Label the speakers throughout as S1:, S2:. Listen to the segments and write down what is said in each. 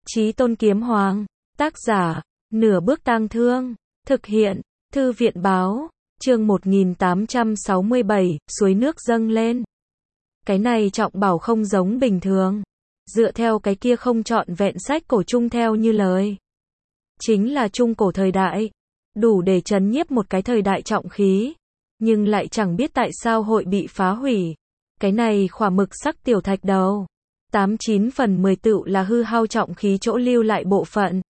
S1: Chí Tôn Kiếm Hoàng, tác giả, Nửa Bước Tang Thương, thực hiện, Thư viện báo, chương 1867, suối nước dâng lên. Cái này Trọng bảo không giống bình thường. Dựa theo cái kia không trọn vẹn sách cổ trung theo như lời. Chính là trung cổ thời đại. Đủ để trấn nhiếp một cái thời đại trọng khí. Nhưng lại chẳng biết tại sao hội bị phá hủy. Cái này khỏa mực sắc tiểu thạch đầu. 89/10 tựu là hư hao trọng khí chỗ lưu lại bộ phận.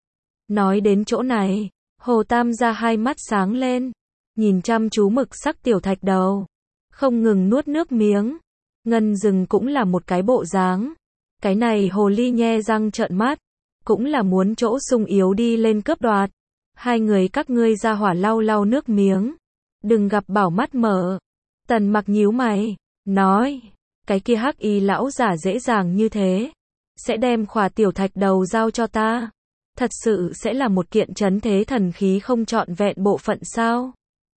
S1: Nói đến chỗ này, Hồ Tam gia hai mắt sáng lên. Nhìn chăm chú mực sắc tiểu thạch đầu. Không ngừng nuốt nước miếng. Ngân Dừng cũng là một cái bộ dáng. Cái này hồ ly nhe răng trợn mắt. Cũng là muốn chỗ sung yếu đi lên cướp đoạt. Hai người các ngươi ra hỏa lau lau nước miếng. Đừng gặp bảo mắt mở. Tần Mặc nhíu mày. Nói. Cái kia hắc y lão giả dễ dàng như thế. Sẽ đem khỏa tiểu thạch đầu giao cho ta. Thật sự sẽ là một kiện trấn thế thần khí không trọn vẹn bộ phận sao?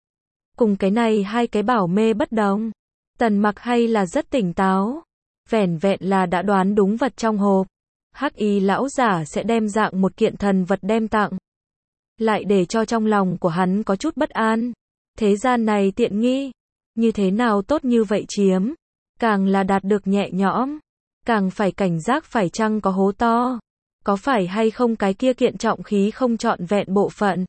S1: Cùng cái này hai cái bảo mê bất đồng. Tần Mặc hay là rất tỉnh táo. Vẻn vẹn là đã đoán đúng vật trong hộp. Hắc y lão giả sẽ đem dạng một kiện thần vật đem tặng. Lại để cho trong lòng của hắn có chút bất an. Thế gian này tiện nghi. Như thế nào tốt như vậy chiếm. Càng là đạt được nhẹ nhõm. Càng phải cảnh giác phải chăng có hố to. Có phải hay không cái kia kiện trọng khí không trọn vẹn bộ phận.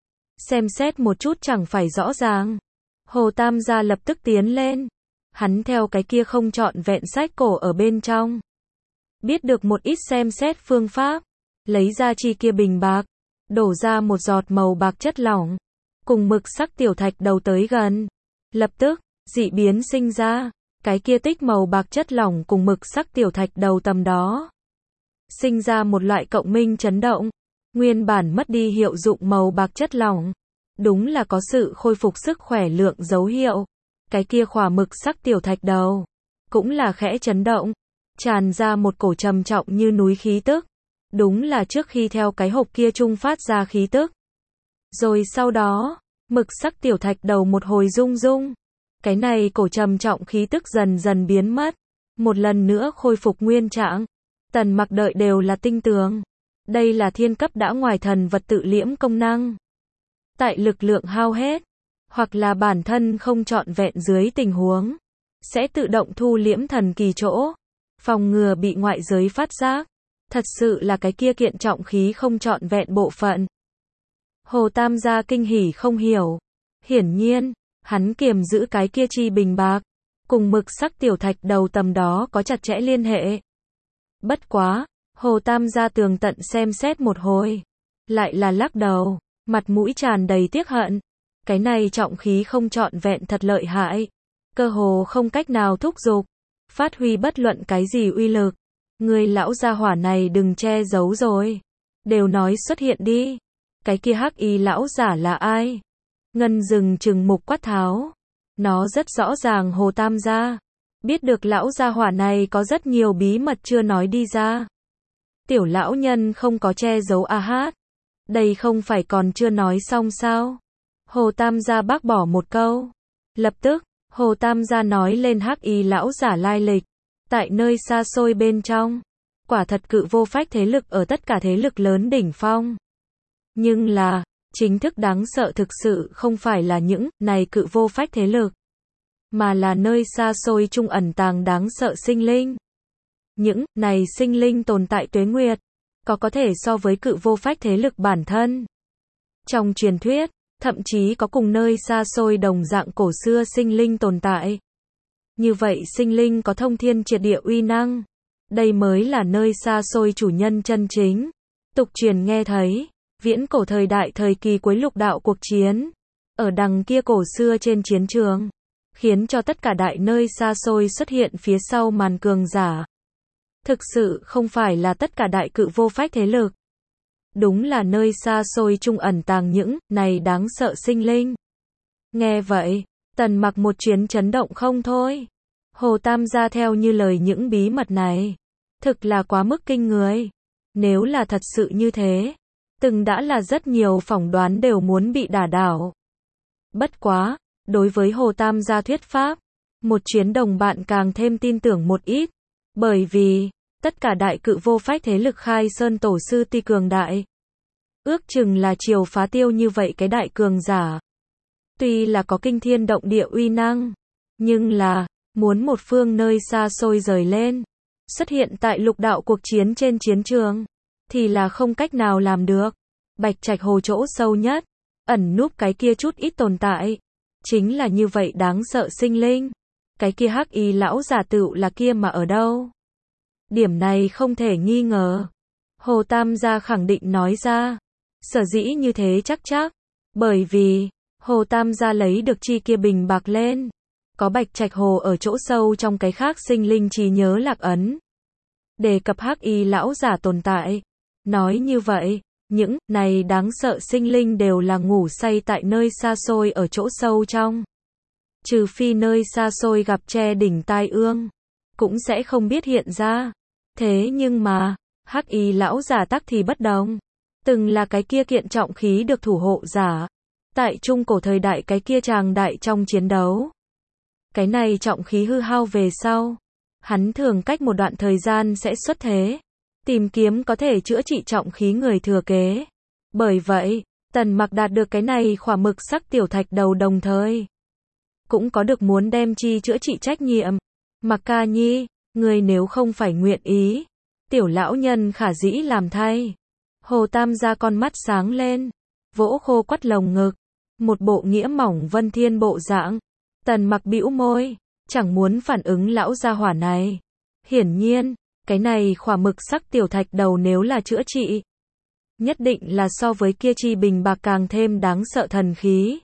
S1: Xem xét một chút chẳng phải rõ ràng. Hồ Tam gia lập tức tiến lên. Hắn theo cái kia không trọn vẹn sách cổ ở bên trong. Biết được một ít xem xét phương pháp. Lấy ra chi kia bình bạc. Đổ ra một giọt màu bạc chất lỏng. Cùng mực sắc tiểu thạch đầu tới gần. Lập tức, dị biến sinh ra. Cái kia tích màu bạc chất lỏng cùng mực sắc tiểu thạch đầu tầm đó. Sinh ra một loại cộng minh chấn động. Nguyên bản mất đi hiệu dụng màu bạc chất lỏng. Đúng là có sự khôi phục sức khỏe lượng dấu hiệu. Cái kia khỏa mực sắc tiểu thạch đầu. Cũng là khẽ chấn động. Tràn ra một cổ trầm trọng như núi khí tức. Đúng là trước khi theo cái hộp kia trung phát ra khí tức. Rồi sau đó, mực sắc tiểu thạch đầu một hồi rung rung. Cái này cổ trầm trọng khí tức dần dần biến mất. Một lần nữa khôi phục nguyên trạng. Tần Mặc đợi đều là tinh tường. Đây là thiên cấp đã ngoài thần vật tự liễm công năng. Tại lực lượng hao hết, hoặc là bản thân không trọn vẹn dưới tình huống, sẽ tự động thu liễm thần kỳ chỗ. Phòng ngừa bị ngoại giới phát giác. Thật sự là cái kia kiện trọng khí không trọn vẹn bộ phận. Hồ Tam gia kinh hỉ không hiểu. Hiển nhiên, hắn kiềm giữ cái kia chi bình bạc. Cùng mực sắc tiểu thạch đầu tầm đó có chặt chẽ liên hệ. Bất quá, Hồ Tam gia tường tận xem xét một hồi. Lại là lắc đầu, mặt mũi tràn đầy tiếc hận. Cái này trọng khí không trọn vẹn thật lợi hại. Cơ hồ không cách nào thúc giục. Phát huy bất luận cái gì uy lực. Người lão gia hỏa này đừng che giấu rồi. Đều nói xuất hiện đi. Cái kia hắc y lão giả là ai? Ngân Dừng trừng mục quát tháo. Nó rất rõ ràng Hồ Tam gia. Biết được lão gia hỏa này có rất nhiều bí mật chưa nói đi ra. Tiểu lão nhân không có che giấu a hát. Đây không phải còn chưa nói xong sao? Hồ Tam gia bác bỏ một câu. Lập tức, Hồ Tam gia nói lên hắc y lão giả lai lịch. Tại nơi xa xôi bên trong. Quả thật cự vô phách thế lực ở tất cả thế lực lớn đỉnh phong. Nhưng là, chính thức đáng sợ thực sự không phải là những này cự vô phách thế lực. Mà là nơi xa xôi trung ẩn tàng đáng sợ sinh linh. Những này sinh linh tồn tại tuế nguyệt. Có thể so với cự vô phách thế lực bản thân. Trong truyền thuyết, thậm chí có cùng nơi xa xôi đồng dạng cổ xưa sinh linh tồn tại. Như vậy sinh linh có thông thiên triệt địa uy năng. Đây mới là nơi xa xôi chủ nhân chân chính. Tục truyền nghe thấy, viễn cổ thời đại thời kỳ cuối lục đạo cuộc chiến. Ở đằng kia cổ xưa trên chiến trường. Khiến cho tất cả đại nơi xa xôi xuất hiện phía sau màn cường giả. Thực sự không phải là tất cả đại cự vô phách thế lực. Đúng là nơi xa xôi trung ẩn tàng những này đáng sợ sinh linh. Nghe vậy, Tần Mặc một chuyến chấn động không thôi. Hồ Tam gia theo như lời những bí mật này. Thực là quá mức kinh người. Nếu là thật sự như thế. Từng đã là rất nhiều phỏng đoán đều muốn bị đả đảo. Bất quá, đối với Hồ Tam gia thuyết pháp. Một chuyến đồng bạn càng thêm tin tưởng một ít. Bởi vì, tất cả đại cự vô phách thế lực khai sơn tổ sư ti cường đại. Ước chừng là triều phá tiêu như vậy cái đại cường giả. Tuy là có kinh thiên động địa uy năng, nhưng là, muốn một phương nơi xa xôi rời lên, xuất hiện tại lục đạo cuộc chiến trên chiến trường, thì là không cách nào làm được. Bạch Trạch Hồ chỗ sâu nhất, ẩn núp cái kia chút ít tồn tại, chính là như vậy đáng sợ sinh linh. Cái kia hắc y lão giả tựu là kia mà ở đâu? Điểm này không thể nghi ngờ. Hồ Tam gia khẳng định nói ra. Sở dĩ như thế chắc, bởi vì, Hồ Tam gia lấy được chi kia bình bạc lên. Có Bạch Trạch Hồ ở chỗ sâu trong cái khác sinh linh trí nhớ lạc ấn. Đề cập hắc y lão giả tồn tại. Nói như vậy, những này đáng sợ sinh linh đều là ngủ say tại nơi xa xôi ở chỗ sâu trong. Trừ phi nơi xa xôi gặp che đỉnh tai ương, cũng sẽ không biết hiện ra. Thế nhưng mà, hắc y lão giả tắc thì bất đồng. Từng là cái kia kiện trọng khí được thủ hộ giả. Tại trung cổ thời đại cái kia tràng đại trong chiến đấu. Cái này trọng khí hư hao về sau. Hắn thường cách một đoạn thời gian sẽ xuất thế. Tìm kiếm có thể chữa trị trọng khí người thừa kế. Bởi vậy, Tần Mặc đạt được cái này khỏa mực sắc tiểu thạch đầu đồng thời. Cũng có được muốn đem chi chữa trị trách nhiệm. Mặc ca nhi, người nếu không phải nguyện ý. Tiểu lão nhân khả dĩ làm thay. Hồ Tam gia con mắt sáng lên. Vỗ khô quắt lồng ngực. Một bộ nghĩa mỏng vân thiên bộ dạng. Tần Mặc bĩu môi. Chẳng muốn phản ứng lão gia hỏa này. Hiển nhiên, cái này khỏa mực sắc tiểu thạch đầu nếu là chữa trị. Nhất định là so với kia chi bình bạc càng thêm đáng sợ thần khí.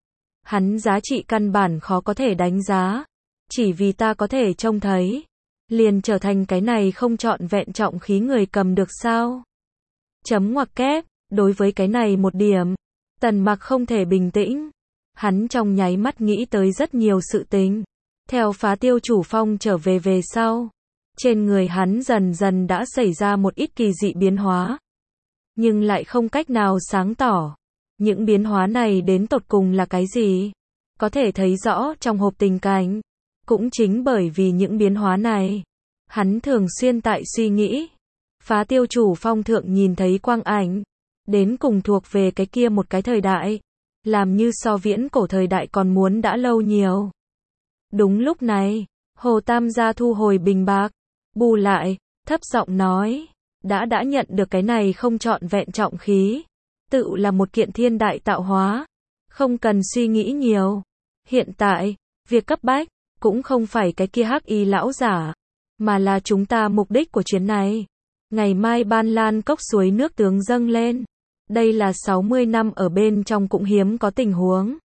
S1: Hắn giá trị căn bản khó có thể đánh giá. Chỉ vì ta có thể trông thấy. Liền trở thành cái này không trọn vẹn trọng khí người cầm được sao? Chấm ngoặc kép, đối với cái này một điểm. Tần Mặc không thể bình tĩnh. Hắn trong nháy mắt nghĩ tới rất nhiều sự tình. Theo phá tiêu chủ phong trở về sau. Trên người hắn dần dần đã xảy ra một ít kỳ dị biến hóa. Nhưng lại không cách nào sáng tỏ. Những biến hóa này đến tột cùng là cái gì? Có thể thấy rõ trong hộp tình cảnh. Cũng chính bởi vì những biến hóa này. Hắn thường xuyên tại suy nghĩ. Phá tiêu chủ phong thượng nhìn thấy quang ảnh. Đến cùng thuộc về cái kia một cái thời đại. Làm như so viễn cổ thời đại còn muốn đã lâu nhiều. Đúng lúc này, Hồ Tam gia thu hồi bình bạc. Bù lại, thấp giọng nói. Đã nhận được cái này không trọn vẹn trọng khí. Tự là một kiện thiên đại tạo hóa. Không cần suy nghĩ nhiều. Hiện tại, việc cấp bách, cũng không phải cái kia hắc y lão giả. Mà là chúng ta mục đích của chuyến này. Ngày mai Ban Lan cốc suối nước tướng dâng lên. Đây là 60 năm ở bên trong cũng hiếm có tình huống.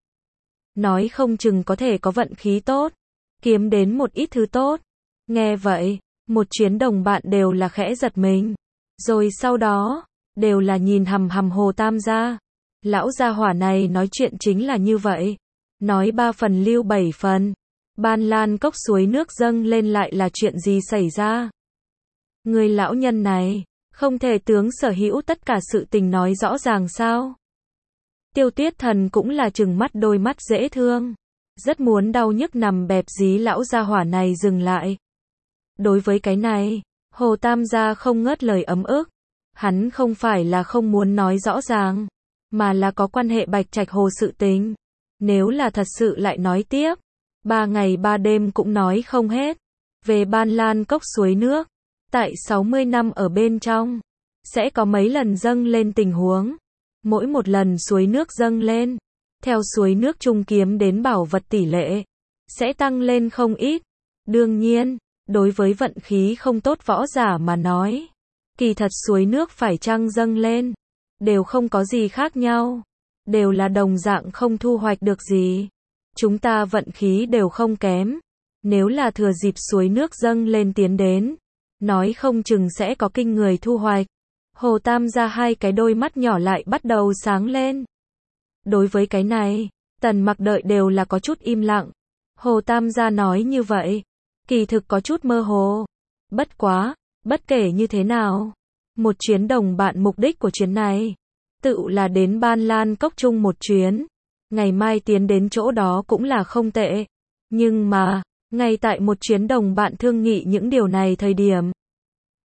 S1: Nói không chừng có thể có vận khí tốt. Kiếm đến một ít thứ tốt. Nghe vậy, một chuyến đồng bạn đều là khẽ giật mình. Rồi sau đó, đều là nhìn hằm hằm Hồ Tam gia. Lão gia hỏa này nói chuyện chính là như vậy. Nói 3 phần lưu 7 phần. Ban Lan cốc suối nước dâng lên lại là chuyện gì xảy ra? Người lão nhân này, không thể tướng sở hữu tất cả sự tình nói rõ ràng sao? Tiêu Tuyết Thần cũng là trừng mắt đôi mắt dễ thương. Rất muốn đau nhức nằm bẹp dí lão gia hỏa này dừng lại. Đối với cái này, Hồ Tam gia không ngớt lời ấm ức. Hắn không phải là không muốn nói rõ ràng, mà là có quan hệ Bạch Trạch Hồ sự tình. Nếu là thật sự lại nói tiếp, 3 ngày 3 đêm cũng nói không hết. Về Ban Lan cốc suối nước, tại 60 năm ở bên trong, sẽ có mấy lần dâng lên tình huống. Mỗi một lần suối nước dâng lên, theo suối nước trung kiếm đến bảo vật tỷ lệ, sẽ tăng lên không ít. Đương nhiên, đối với vận khí không tốt võ giả mà nói, kỳ thật suối nước phải chăng dâng lên, đều không có gì khác nhau. Đều là đồng dạng không thu hoạch được gì. Chúng ta vận khí đều không kém. Nếu là thừa dịp suối nước dâng lên tiến đến, nói không chừng sẽ có kinh người thu hoạch. Hồ Tam gia hai cái đôi mắt nhỏ lại bắt đầu sáng lên. Đối với cái này, Tần Mặc đợi đều là có chút im lặng. Hồ Tam gia nói như vậy, kỳ thực có chút mơ hồ. Bất quá, bất kể như thế nào, một chuyến đồng bạn mục đích của chuyến này, tự là đến Ban Lan cốc chung một chuyến. Ngày mai tiến đến chỗ đó cũng là không tệ. Nhưng mà, ngay tại một chuyến đồng bạn thương nghị những điều này thời điểm,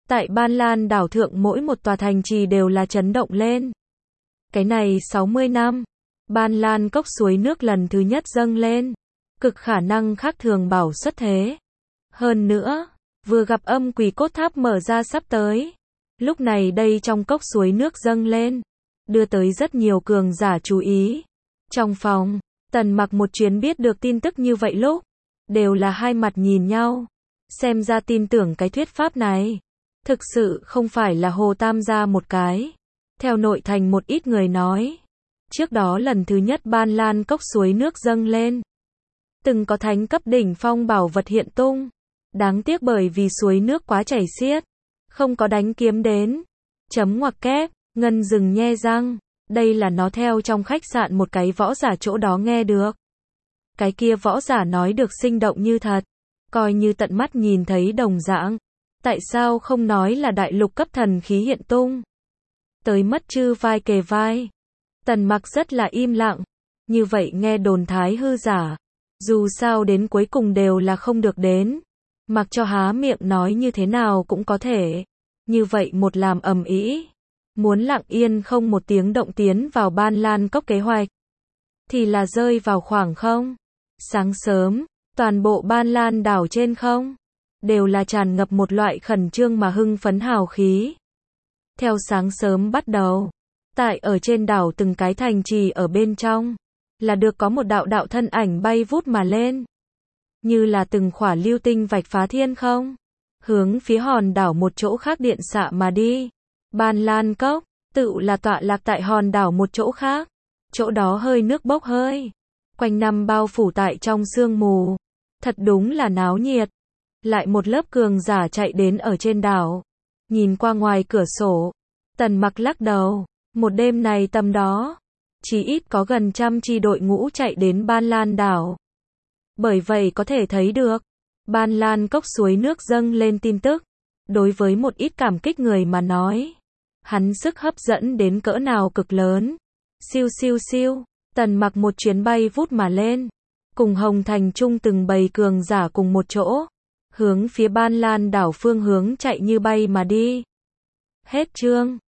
S1: Tại Ban Lan đảo thượng mỗi một tòa thành trì đều là chấn động lên. Cái này 60 năm, Ban Lan cốc suối nước lần thứ nhất dâng lên, cực khả năng khác thường bảo xuất thế. Hơn nữa, vừa gặp âm quỷ cốt tháp mở ra sắp tới. Lúc này đây trong cốc suối nước dâng lên, đưa tới rất nhiều cường giả chú ý. Trong phòng, Tần Mặc một chuyến biết được tin tức như vậy lúc, đều là hai mặt nhìn nhau. Xem ra tin tưởng cái thuyết pháp này. Thực sự không phải là Hồ Tam gia một cái. Theo nội thành một ít người nói, trước đó lần thứ nhất Ban Lan cốc suối nước dâng lên, từng có thánh cấp đỉnh phong bảo vật hiện tung. Đáng tiếc bởi vì suối nước quá chảy xiết, không có đánh kiếm đến. Chấm ngoặc kép, Ngân dừng nhe răng. Đây là nó theo trong khách sạn một cái võ giả chỗ đó nghe được. Cái kia võ giả nói được sinh động như thật, coi như tận mắt nhìn thấy đồng dạng. Tại sao không nói là đại lục cấp thần khí hiện tung? Tới mất chư vai kề vai. Tần Mặc rất là im lặng. Như vậy nghe đồn thái hư giả. Dù sao đến cuối cùng đều là không được đến. Mặc cho há miệng nói như thế nào cũng có thể. Như vậy một làm ầm ĩ, muốn lặng yên không một tiếng động tiến vào Ban Lan cốc kế hoạch, thì là rơi vào khoảng không. Sáng sớm, toàn bộ Ban Lan đảo trên không, đều là tràn ngập một loại khẩn trương mà hưng phấn hào khí. Theo sáng sớm bắt đầu, tại ở trên đảo từng cái thành trì ở bên trong, là được có một đạo đạo thân ảnh bay vút mà lên. Như là từng khỏa lưu tinh vạch phá thiên không, hướng phía hòn đảo một chỗ khác điện xạ mà đi. Ban Lan cốc, tự là tọa lạc tại hòn đảo một chỗ khác. Chỗ đó hơi nước bốc hơi, quanh năm bao phủ tại trong sương mù. Thật đúng là náo nhiệt. Lại một lớp cường giả chạy đến ở trên đảo. Nhìn qua ngoài cửa sổ, Tần Mặc lắc đầu. Một đêm này tầm đó, chỉ ít có gần 100 chi đội ngũ chạy đến Ban Lan đảo. Bởi vậy có thể thấy được, Ban Lan cốc suối nước dâng lên tin tức. Đối với một ít cảm kích người mà nói, hắn sức hấp dẫn đến cỡ nào cực lớn. Siêu siêu siêu, Tần Mặc một chuyến bay vút mà lên, cùng Hồng Thành Trung từng bầy cường giả cùng một chỗ, hướng phía Ban Lan đảo phương hướng chạy như bay mà đi. Hết chương.